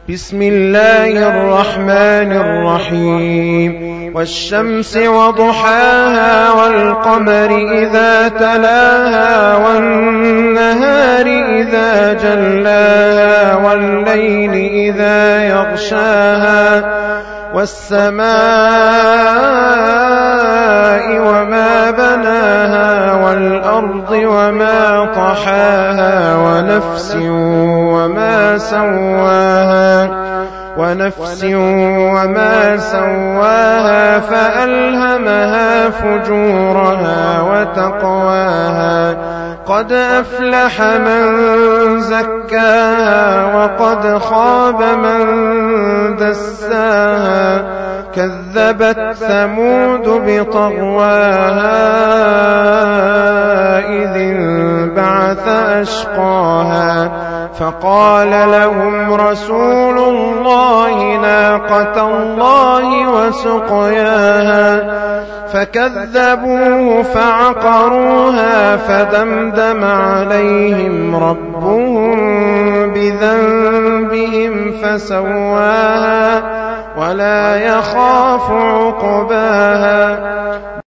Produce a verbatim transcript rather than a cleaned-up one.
بسم الله الرحمن الرحيم والشمس وضحاها والقمر إذا تلاها والنهار إذا جلاها والليل إذا يغشاها والسماء وما بناها والأرض وما طحاها ونفس وما سواها ونفس وما سواها فألهمها فجورها وتقواها قد أفلح من زكاها وقد خاب من دساها كذبت ثمود بطغواها إذ انبعث أشقاها فقال لهم رسول الله ناقة الله وسقياها فكذبوه فعقروها فدمدم عليهم ربهم بذنبهم فسواها ولا يخاف عقباها